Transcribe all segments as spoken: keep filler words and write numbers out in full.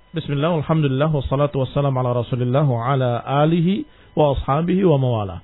Bismillah, alhamdulillah, wassalatu wassalamu ala rasulillah wa ala alihi wa ashabihi wa mawala.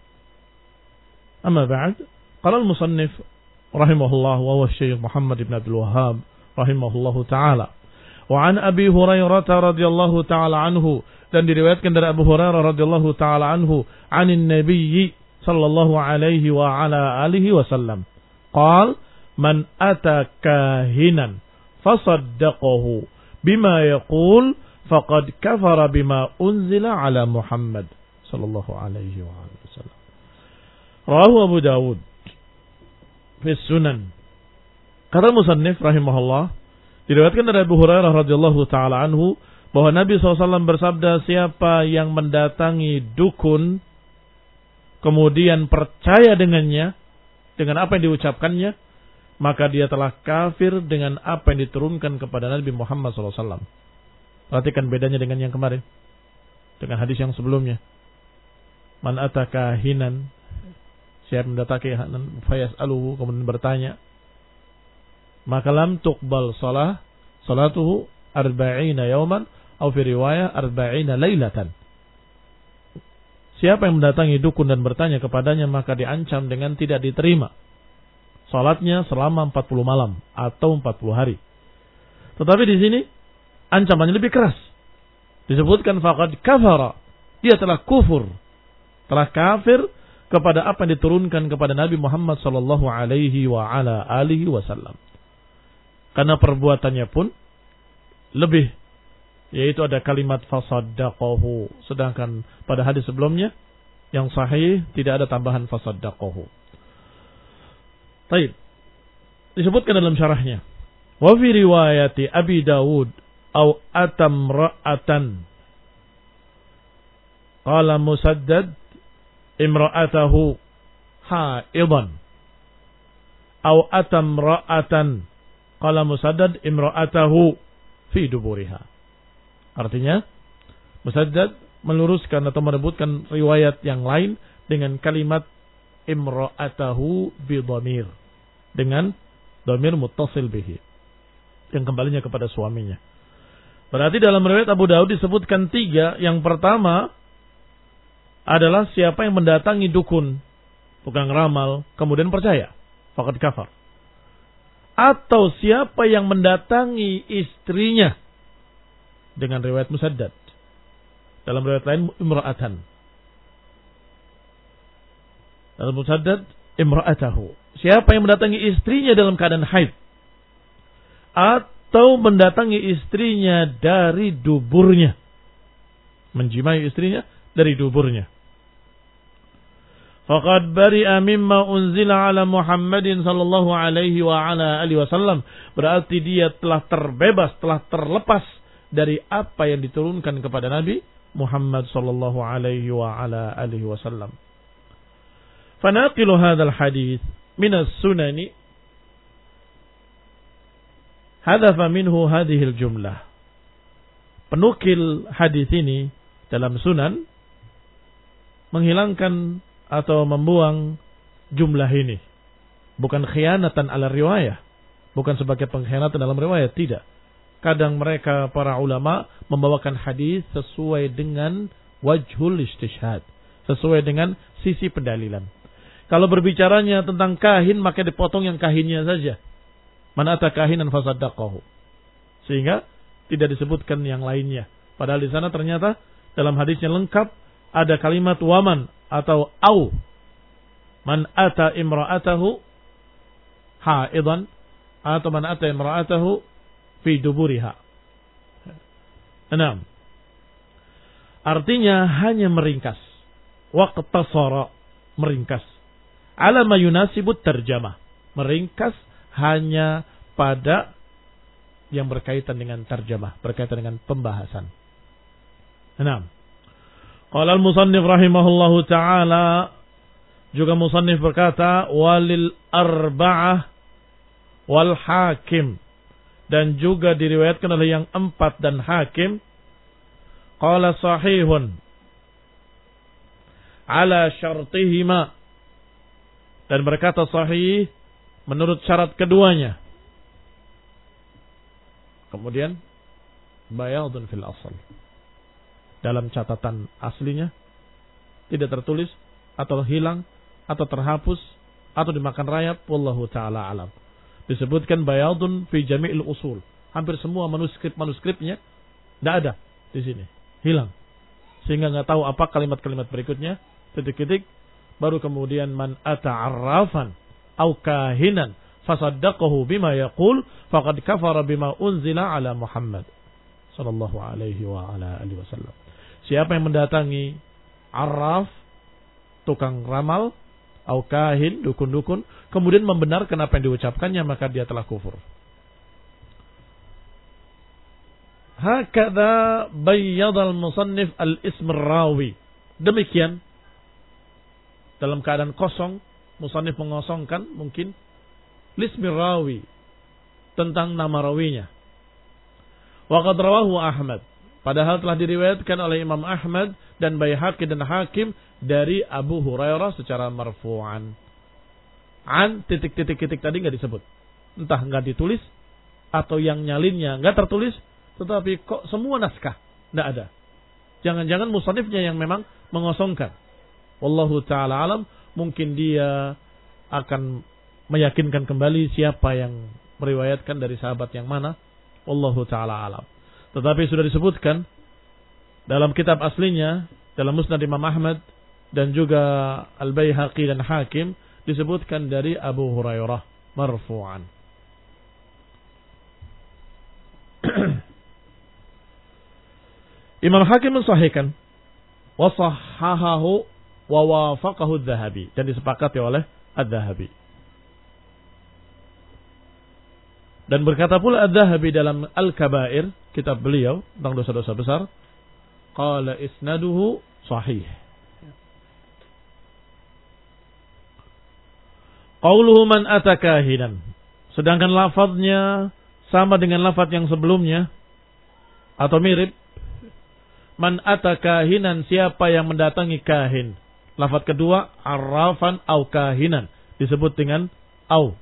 Amma ba'd, qala al-musannif rahimahullah wa huwa Syekh Muhammad ibn Abdul Wahhab rahimahullahu ta'ala. Wa an Abi Hurairah radhiyallahu ta'ala anhu, dan diriwayatkan dari Abu Hurairah radhiyallahu ta'ala anhu, anin nabiyyi sallallahu alaihi wa ala alihi wasallam. Qala man ata kahinan fasaddaqahu bima yaqul faqad kafara bima unzila ala Muhammad sallallahu alaihi wa alihi wasallam. Rawahu Abu Dawud fi Sunan. Kata musannif rahimahullah, diriwayatkan dari Abu Hurairah radhiyallahu taala anhu bahwa Nabi shallallahu alaihi wasallam bersabda, siapa yang mendatangi dukun kemudian percaya dengannya, dengan apa yang diucapkannya, maka dia telah kafir dengan apa yang diturunkan kepada Nabi Muhammad shallallahu alaihi wasallam. Perhatikan bedanya dengan yang kemarin, dengan hadis yang sebelumnya. Man ataka hinan, siapa mendatangi hinan fayas'aluhu, kemudian bertanya, maka lam tuqbal salah salatuhu arba'ina yawman atau fi riwayah arba'ina lailatan. Siapa yang mendatangi dukun dan bertanya kepadanya, maka diancam dengan tidak diterima salatnya selama empat puluh malam atau empat puluh hari. Tetapi di sini ancamannya lebih keras. Disebutkan faqad kafara, dia telah kufur, telah kafir kepada apa yang diturunkan kepada Nabi Muhammad sallallahu alaihi wa ala alihi wasallam. Karena perbuatannya pun lebih, yaitu ada kalimat fasaddaqahu, sedangkan pada hadis sebelumnya yang sahih tidak ada tambahan fasaddaqahu. Baik, disebutkan dalam syarahnya, wa fi riwayati Abi Dawud au atam ra'atan qala Musaddad imra'atahu haidan au atam ra'atan qala Musaddad imra'atahu fi duburiha. Artinya Musaddad meluruskan atau merebutkan riwayat yang lain dengan kalimat imra'atahu bi dhamir, dengan dhamir muttasil bihi, yang kembalinya kepada suaminya. Berarti dalam riwayat Abu Daud disebutkan tiga. Yang pertama adalah siapa yang mendatangi dukun, tukang ramal, kemudian percaya, faqad kafar. Atau siapa yang mendatangi istrinya, dengan riwayat Musaddad. Dalam riwayat lain imra'atan. Dalam Musaddad imra'atahu, siapa yang mendatangi istrinya dalam keadaan haid, atau mendatangi istrinya dari duburnya, menjimai istrinya dari duburnya, faqad bari'a mimma unzila ala Muhammadin sallallahu alaihi wa ala alihi wasallam, berarti dia telah terbebas, telah terlepas dari apa yang diturunkan kepada Nabi Muhammad sallallahu alaihi wa ala alihi wasallam. Fanaqilu hadzal hadits min as-sunani hadafa minhu hadhil jumlah. Penukil hadis ini dalam sunan menghilangkan atau membuang jumlah ini. Bukan khianatan ala riwayah, bukan sebagai pengkhianatan dalam riwayat, tidak. Kadang mereka para ulama membawakan hadis sesuai dengan wajhul istishhad, sesuai dengan sisi pendalilan. Kalau berbicaranya tentang kahin, maka dipotong yang kahinnya saja. Man ata kahinan fasaddaqahu, sehingga tidak disebutkan yang lainnya. Padahal di sana ternyata dalam hadisnya lengkap ada kalimat waman atau au. Man ata imra'atahu haidan atau man ata imra'atahu fi duburiha. Enam. Artinya hanya meringkas. Waqtasara, meringkas. Ala ma yunasibut tarjamah. Meringkas hanya pada yang berkaitan dengan tarjamah, berkaitan dengan pembahasan. Enam. Qala al-musannif rahimahullahu ta'ala, juga musannif berkata, walil arba'ah wal hakim, dan juga diriwayatkan oleh yang empat dan hakim, qala sahihun ala syartihima, dan berkata sahih menurut syarat keduanya. Kemudian bayadun fil asal. Dalam catatan aslinya tidak tertulis atau hilang atau terhapus atau dimakan rayap, wallahu taala alam. Disebutkan bayadun fi jami'il usul. Hampir semua manuskrip-manuskripnya tidak ada di sini, hilang. Sehingga nggak tahu apa kalimat-kalimat berikutnya, titik-titik, baru kemudian man ata'arrafan au kahinan fasaddaqahu bima yaqul faqad kafara bima unzila ala Muhammad sallallahu alaihi wa ala alihi wasallam. Siapa yang mendatangi arraf, tukang ramal, au kahin, dukun-dukun, kemudian membenarkan apa yang diucapkannya, maka dia telah kufur. Hakadha bayyadal musannif al-ism rawi. Demikian dalam keadaan kosong, musannif mengosongkan mungkin lismi rawi, tentang nama rawinya. Wa qad rawahu Ahmad, padahal telah diriwayatkan oleh Imam Ahmad dan Baihaqi dan Hakim dari Abu Hurairah secara marfu'an. An titik-titik-titik tadi enggak disebut. Entah enggak ditulis atau yang nyalinnya enggak tertulis, tetapi kok semua naskah enggak ada. Jangan-jangan musannifnya yang memang mengosongkan. Wallahu taala alam, mungkin dia akan meyakinkan kembali siapa yang meriwayatkan dari sahabat yang mana. Wallahu taala alam. Tetapi sudah disebutkan dalam kitab aslinya, dalam Musnad Imam Ahmad dan juga Al-Baihaqi dan Hakim, disebutkan dari Abu Hurairah marfu'an. Imam Hakim mensahihkan wa sahhahahu wa wafaqahu adz-Dzahabi, dan disepakati oleh adz-Dzahabi. Dan berkata pula adz-Dzahabi dalam Al-Kabair, kitab beliau tentang dosa-dosa besar, qala isnaduhu sahih. Qauluhu man atakahinan, sedangkan lafadznya sama dengan lafadz yang sebelumnya atau mirip. Man atakahinan, siapa yang mendatangi kahin. Lafadz kedua arrafan au kahinan, disebut dengan au.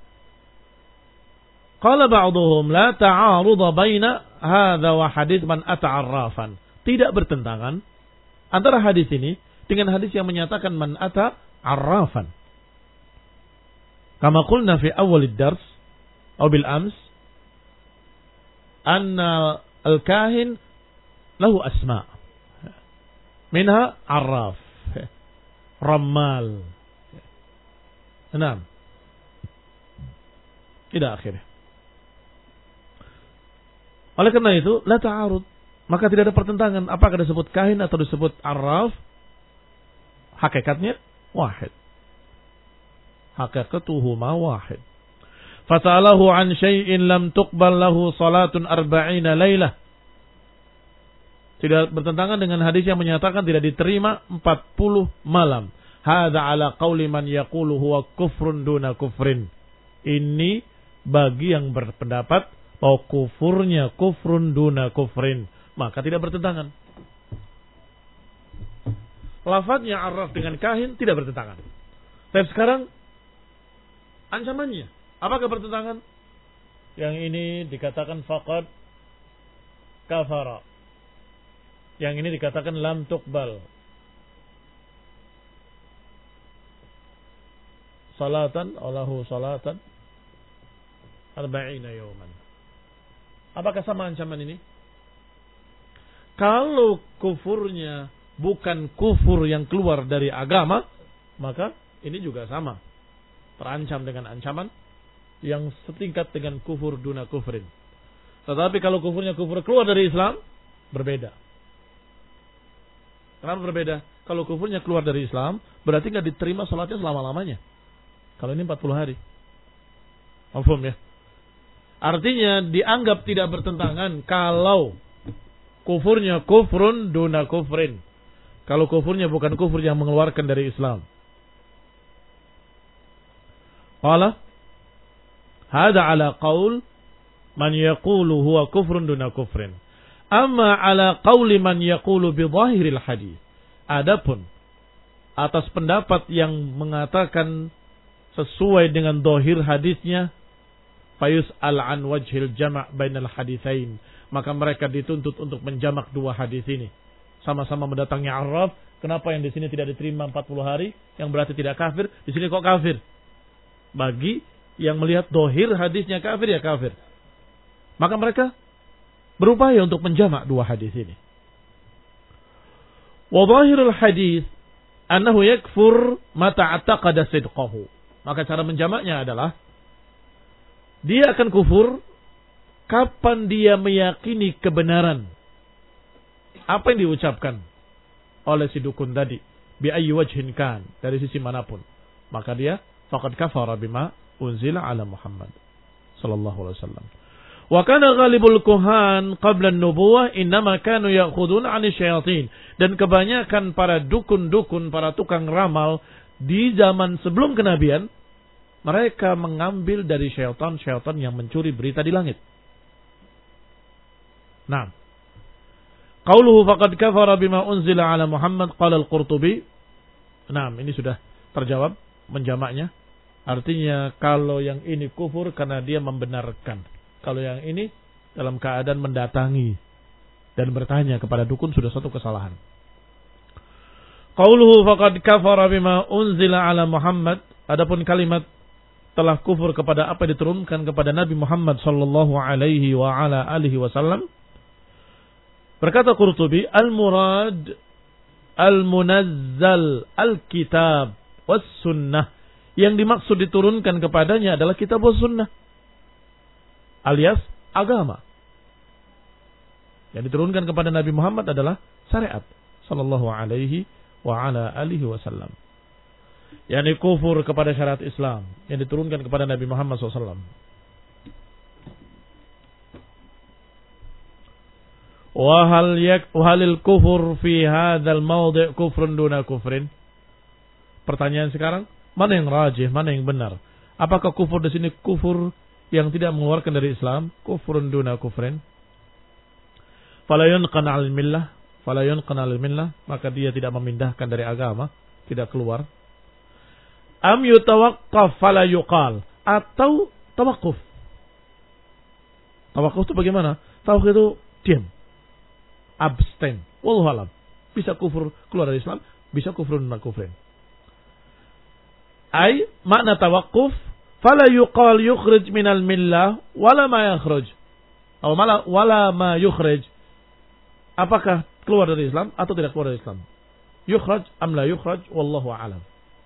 Qala ba'dhum la ta'arudha baina hadza wa hadits man ata'arrafan. Tidak bertentangan antara hadis ini dengan hadis yang menyatakan man ata'arrafan. Kama qulna fi awal ad-dars atau bil ams anna al-kahin lahu asma' minha arraf, ramal, enam, ila akhirnya. Oleh karena itu, la ta'arud, maka tidak ada pertentangan apakah disebut kahin atau disebut arraf. Hakikatnya wahid. Hakikatuhuma wahid. Fasa'alahu an syai'in lam tuqbal lahu salatun arba'ina lailah. Tidak bertentangan dengan hadis yang menyatakan tidak diterima empat puluh malam. Hadza ala qauli man yaqulu huwa kufrun duna kufrin. Ini bagi yang berpendapat bahwa kufurnya kufrun duna kufrin, maka tidak bertentangan. Lafadznya arraf dengan kahin tidak bertentangan. Tapi sekarang ancamannya, apakah bertentangan? Yang ini dikatakan faqad kafara. Yang ini dikatakan lam tuqbal salatan Allahu salatan arba'ina yawman. Apakah sama ancaman ini? Kalau kufurnya bukan kufur yang keluar dari agama, maka ini juga sama, terancam dengan ancaman yang setingkat dengan kufur duna kufrin. Tetapi kalau kufurnya kufur keluar dari Islam, berbeda. Kenapa berbeda? Kalau kufurnya keluar dari Islam, berarti nggak diterima sholatnya selama-lamanya. Kalau ini empat puluh hari. Mafhum ya? Artinya dianggap tidak bertentangan kalau kufurnya kufrun duna kufrin. Kalau kufurnya bukan kufur yang mengeluarkan dari Islam. Qala hada ala qaul man yaqulu huwa kufrun duna kufrin. Amma ala qauli man yaqulu bi dhahiril hadis. Adapun atas pendapat yang mengatakan sesuai dengan dhahir hadisnya, fayus al an wajhil jama' bainal haditsain, maka mereka dituntut untuk menjamak dua hadis ini. Sama-sama mendatangi Araf. Kenapa yang di sini tidak diterima empat puluh hari, yang berarti tidak kafir, di sini kok kafir? Bagi yang melihat dohir hadisnya kafir, ya kafir. Maka mereka berupaya untuk menjamak dua hadis ini. Wa dhahirul hadis annahu yakfur mata ataqada sidqahu. Maka cara menjamaknya adalah dia akan kufur kapan dia meyakini kebenaran apa yang diucapkan oleh si dukun tadi, bi ayyi wajhin kan, dari sisi manapun, maka dia faqad kafara bima unzila ala Muhammad sallallahu alaihi wasallam. Wa kana ghalibul kuhan qabla an-nubuwah innama kanu ya'khuduna 'ani syayatin. Dan kebanyakan para dukun-dukun, para tukang ramal di zaman sebelum kenabian, mereka mengambil dari syaitan-syaitan yang mencuri berita di langit. Nah, qauluhu faqad kafara bima unzila ala Muhammad qala al-Qurtubi. Nah, ini sudah terjawab menjamaknya. Artinya kalau yang ini kufur karena dia membenarkan. Kalau yang ini dalam keadaan mendatangi dan bertanya kepada dukun sudah satu kesalahan. Qauluhu faqad kafara bima unzila ala Muhammad. Adapun kalimat telah kufur kepada apa yang diturunkan kepada Nabi Muhammad sallallahu alaihi wa ala alihi wasallam. Berkata Qurtubi, al-murad al-munazzal al-kitab was sunnah. Yang dimaksud diturunkan kepadanya adalah kitab was sunnah, alias agama. Yang diturunkan kepada Nabi Muhammad adalah syariat sallallahu alaihi wa ala alihi wasallam. Yani kufur kepada syariat Islam yang diturunkan kepada Nabi Muhammad sallallahu alaihi wasallam. Wa hal yak halil kufur fi hadzal mawdi' kufrun duna kufrin? Pertanyaan sekarang, mana yang rajih, mana yang benar? Apakah kufur di sini kufur yang tidak mengeluarkan dari Islam, kufrun duna kufrin? Fala yunqan 'al millah, fala yunqan 'al millah, maka dia tidak memindahkan dari agama, tidak keluar. Am yutawaqqaf fala yuqal, atau tawakuf. Tawakuf itu bagaimana? Tawakuf itu diam, abstain. Wallahu alam. Bisa kufur keluar dari Islam, bisa kufrun duna kufrin. Ay makna tawakuf, fala yuqal yukhrij minal millah wala ma yakhruj. Atau wala wala ma yukhrij. Apakah keluar dari Islam atau tidak keluar dari Islam? Yukhraj am la yukhraj, wallahu a'lam.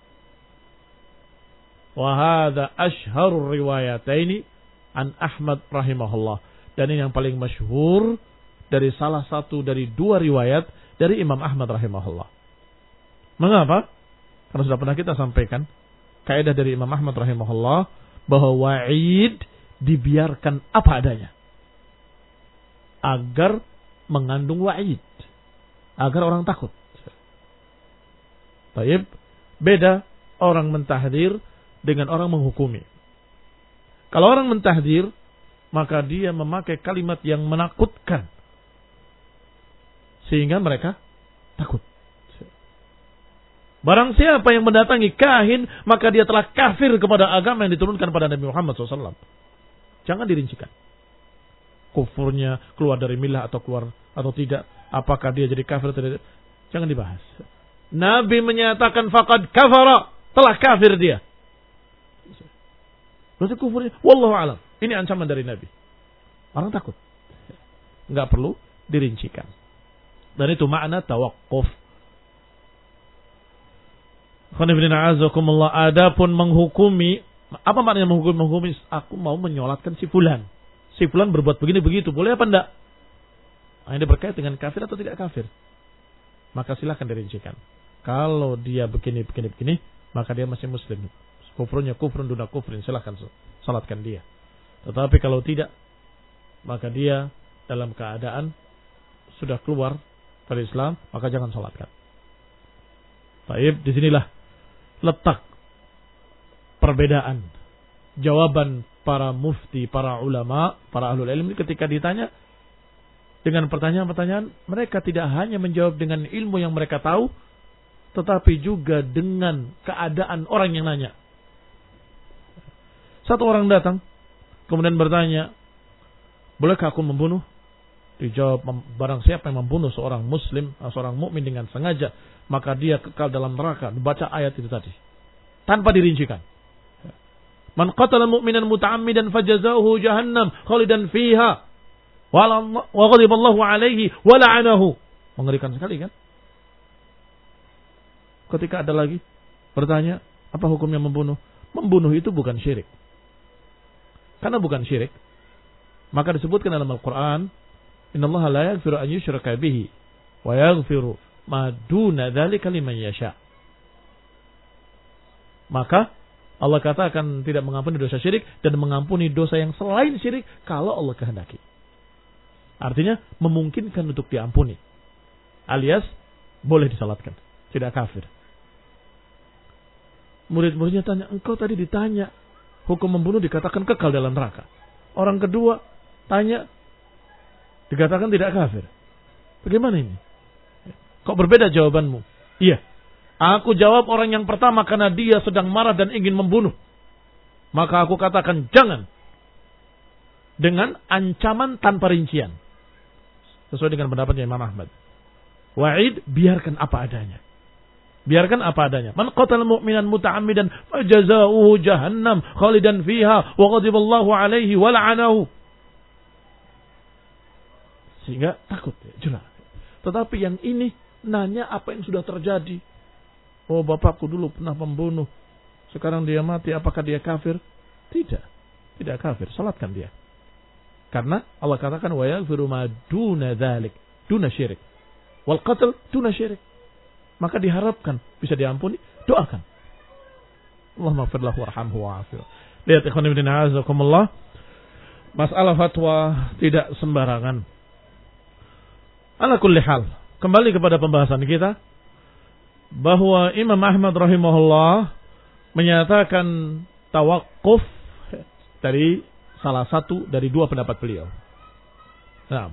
Wa hadha ashharur riwayataini an Ahmad rahimahullah. Dan ini yang paling masyhur dari salah satu dari dua riwayat dari Imam Ahmad rahimahullah. Mengapa? Karena sudah pernah kita sampaikan kaidah dari Imam Ahmad rahimahullah bahwa wa'id dibiarkan apa adanya agar mengandung wa'id, agar orang takut. Baik, beda orang mentahdir dengan orang menghukumi. Kalau orang mentahdir, maka dia memakai kalimat yang menakutkan sehingga mereka takut. Barang siapa yang mendatangi kahin, maka dia telah kafir kepada agama yang diturunkan pada Nabi Muhammad shallallahu alaihi wasallam. Jangan dirincikan. Kufurnya keluar dari millah atau keluar atau tidak. Apakah dia jadi kafir atau tidak. Jangan dibahas. Nabi menyatakan faqad kafara. Telah kafir dia. Berarti kufurnya. Wallahu a'lam. Ini ancaman dari Nabi. Orang takut. Enggak perlu dirincikan. Dan itu makna tawaqquf. Adapun menghukumi, apa maknanya menghukumi? Menghukumi, aku mau menyolatkan si fulan. Si fulan berbuat begini begitu, boleh apa enggak? Nah, ini berkait dengan kafir atau tidak kafir. Maka silahkan dirincikan. Kalau dia begini begini begini, maka dia masih muslim. Kufurnya kufrun duna kufrin, silahkan salatkan dia. Tetapi kalau tidak, maka dia dalam keadaan sudah keluar dari Islam, maka jangan salatkan. Baik, disinilah letak perbedaan jawaban para mufti, para ulama, para ahlul ilmi ketika ditanya dengan pertanyaan-pertanyaan, mereka tidak hanya menjawab dengan ilmu yang mereka tahu, tetapi juga dengan keadaan orang yang nanya. Satu orang datang, kemudian bertanya, bolehkah aku membunuh Dijawab, barang siapa yang membunuh seorang muslim, seorang mukmin dengan sengaja, maka dia kekal dalam neraka. Dibaca ayat itu tadi, tanpa dirincikan. Man qatala mu'minan muta'ammidan fajazaohu jahannam khalidan fiha wa ghadiballahu alaihi wa la'anahu. Mengerikan sekali kan? Ketika ada lagi bertanya, apa hukumnya membunuh? Membunuh itu bukan syirik. Karena bukan syirik, maka disebutkan dalam Al-Quran, innallaha la yaghfiru an yushraka bihi wa yaghfiru ma duna dzalika liman yasha. Maka Allah katakan tidak mengampuni dosa syirik dan mengampuni dosa yang selain syirik kalau Allah kehendaki. Artinya memungkinkan untuk diampuni. Alias boleh disalatkan, tidak kafir. Murid-muridnya tanya, engkau tadi ditanya hukum membunuh dikatakan kekal dalam neraka. Orang kedua tanya dikatakan tidak kafir. Bagaimana ini? Kok berbeda jawabanmu? Iya. Aku jawab orang yang pertama karena dia sedang marah dan ingin membunuh. Maka aku katakan jangan. Dengan ancaman tanpa rincian. Sesuai dengan pendapatnya Imam Ahmad. Wa'id, biarkan apa adanya. Biarkan apa adanya. Man qatala mu'minan muta'ammidan fajazaohu jahannam khalidan fiha wa ghadiballahu alaihi wa la'anahu. Sehingga takut, jelas. Tetapi yang ini nanya apa yang sudah terjadi. Oh, bapakku dulu pernah membunuh. Sekarang dia mati, apakah dia kafir? Tidak. Tidak kafir, salatkan dia. Karena Allah katakan wa yaghfiru ma duna dzalik, duna syirik. Wal qatl duna syirik. Maka diharapkan bisa diampuni, doakan. Allahumma ighfir lahu warhamhu wa'afihi. Lihat ikhwan fillah azakumullah. Masalah fatwa tidak sembarangan. Ala kulli hal, kembali kepada pembahasan kita bahwa Imam Ahmad rahimahullah menyatakan tawakuf dari salah satu dari dua pendapat beliau. Nah,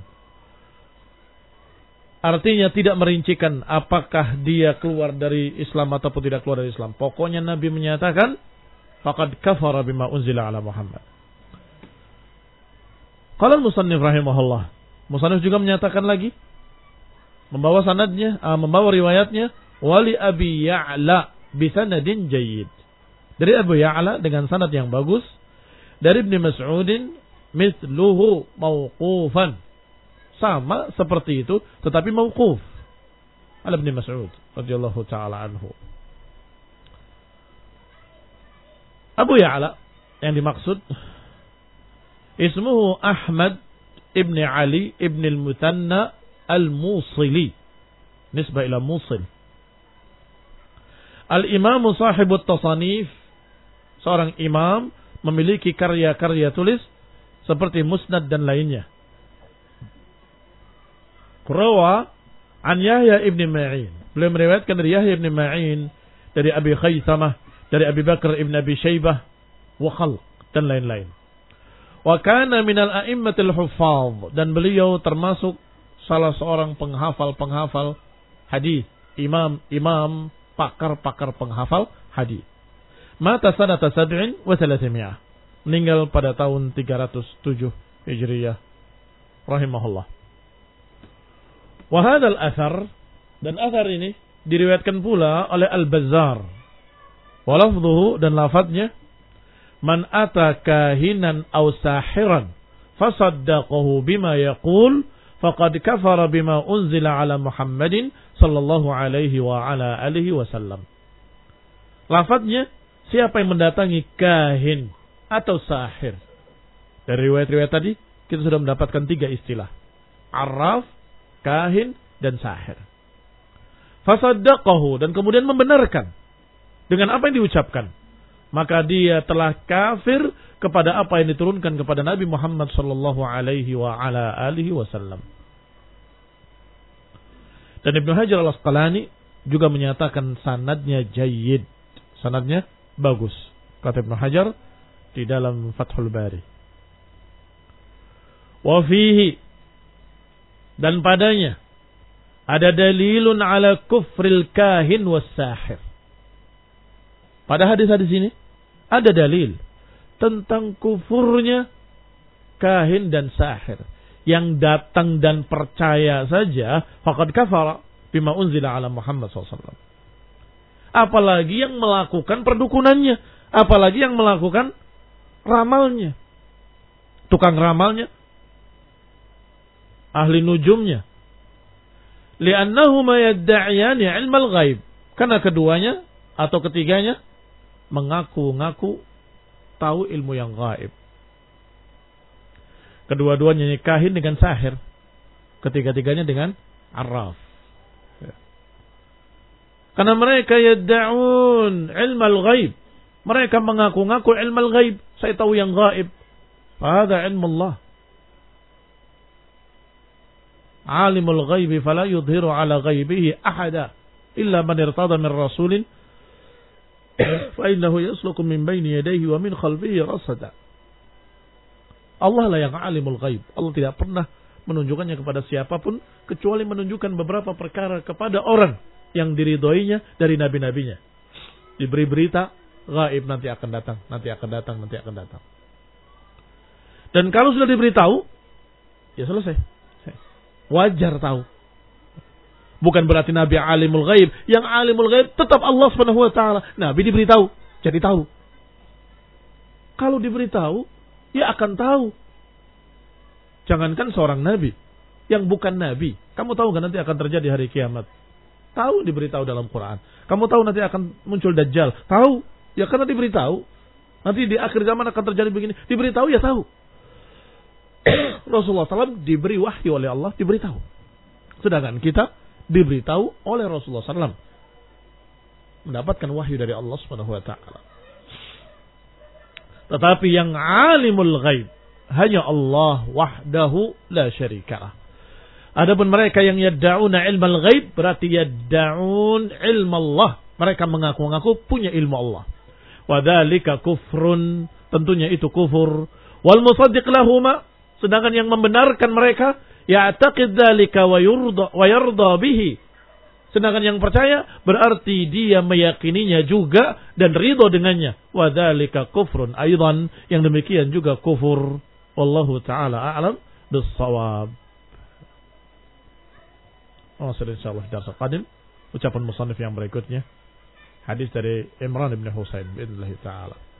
artinya tidak merincikan apakah dia keluar dari Islam ataupun tidak keluar dari Islam. Pokoknya Nabi menyatakan faqad kafara bima unzila ala Muhammad. Qala al-musannif rahimahullah. Musannif juga menyatakan lagi, membawa sanadnya, uh, membawa riwayatnya, wali Abi Ya'la bisanadin jayyid. Dari Abu Ya'la dengan sanad yang bagus, dari Ibnu Mas'udin mithluhu mauqufan. Sama seperti itu tetapi mauquf. Ala Ibnu Mas'ud radhiyallahu taala anhu. Abu Ya'la yang dimaksud ismuhu Ahmad ibn Ali ibn al-Muthanna al-Musili. Nisbah ila Musil. Al-Imamu sahibut tasanif, seorang imam memiliki karya-karya tulis seperti Musnad dan lainnya. Rawa an Yahya ibn Ma'in. Beliau meriwayatkan dari Yahya ibn Ma'in, dari Abi Khaysamah, dari Abi Bakar ibn Abi Shaybah, wa khalq dan lain-lain. Wa kana minal a'immatil huffaz, dan beliau termasuk salah seorang penghafal-penghafal hadis, imam-imam, pakar-pakar penghafal hadis. Mata sanata sab'in wa thalathimi'ah. Meninggal pada tahun tiga ratus tujuh Hijriyah rahimahullah. Wa hadzal athar, dan athar ini diriwayatkan pula oleh Al-Bazzar. Wa lafdhuhu, dan lafadznya, man ata kahinan aw sahiran fasaddaqahu bima yaqul faqad kafara bima unzila ala Muhammadin sallallahu alaihi wa ala alihi wasallam. Lafadznya, siapa yang mendatangi kahin atau sahir. Dari riwayat-riwayat tadi kita sudah mendapatkan tiga istilah: arraf, kahin, dan sahir. Fasaddaqahu, dan kemudian membenarkan dengan apa yang diucapkan, maka dia telah kafir kepada apa yang diturunkan kepada Nabi Muhammad sallallahu alaihi wa ala alihi wasallam. Dan Ibnu Hajar Al-Asqalani juga menyatakan sanadnya jayyid, sanadnya bagus, kata Ibnu Hajar di dalam Fathul Bari. Wa fihi, dan padanya ada dalilun ala kufril kahin was sahir. Pada hadis-hadis ini ada dalil tentang kufurnya kahin dan sahir, yang datang dan percaya saja, faqad kafara bima unzila ala Muhammad sallallahu alaihi wasallam. Apalagi yang melakukan perdukunannya, apalagi yang melakukan ramalnya, tukang ramalnya, ahli nujumnya. Li'annahuma yadda'iyani ilmal ghaib. Karena keduanya atau ketiganya mengaku-ngaku tahu ilmu yang gaib. Kedua-duanya nikahin dengan sahir. Ketiga-tiganya dengan arraf. Karena mereka yadda'un ilmal ghaib. Mereka mengaku-ngaku ilmal ghaib. Saya tahu yang gaib. Fahadha ilmu Allah. Alimul ghaibi fala yudhiru ala ghaibihi ahada illa man irtada min rasulin fa innahu yasluku min baini yadayhi wa min khalfihi rasada. Allah lah yang alimul ghaib. Allah tidak pernah menunjukkannya kepada siapapun kecuali menunjukkan beberapa perkara kepada orang yang diridhoinya dari nabi-nabinya. Diberi berita gaib, nanti akan datang, nanti akan datang, nanti akan datang. Dan kalau sudah diberitahu, ya selesai. Wajar tahu. Bukan berarti Nabi alimul ghaib. Yang alimul ghaib tetap Allah subhanahu wa ta'ala. Nabi diberitahu, jadi tahu. Kalau diberitahu, ya akan tahu. Jangankan seorang Nabi, yang bukan Nabi. Kamu tahu kan nanti akan terjadi hari kiamat? Tahu, diberitahu dalam Quran. Kamu tahu nanti akan muncul Dajjal? Tahu, ya karena diberitahu. Nanti di akhir zaman akan terjadi begini. Diberitahu, ya tahu. Rasulullah shallallahu alaihi wasallam diberi wahyu oleh Allah, diberitahu. Sedangkan kita diberitahu oleh Rasulullah shallallahu alaihi wasallam, mendapatkan wahyu dari Allah subhanahu wa ta'ala. Tetapi yang alimul ghaib hanya Allah wahdahu la syarikalah. Adapun mereka yang yadda'una ilmal ghaib berarti yadda'un ilmu Allah. Mereka mengaku-ngaku punya ilmu Allah. Wa dzalika kufrun, tentunya itu kufur. Wal musaddiq lahuma, sedangkan yang membenarkan mereka, ya'taqid dzalika wa yurda wa yarda bihi. Sedangkan yang percaya berarti dia meyakininya juga dan ridho dengannya. Wa dzalika kufrun aidan, yang demikian juga kufur. Wallahu taala a'lam bis-shawab. Oh, insyaallah darsa qadim ucapan musannif yang berikutnya. Hadis dari Imran bin Husain bi'idznillah taala.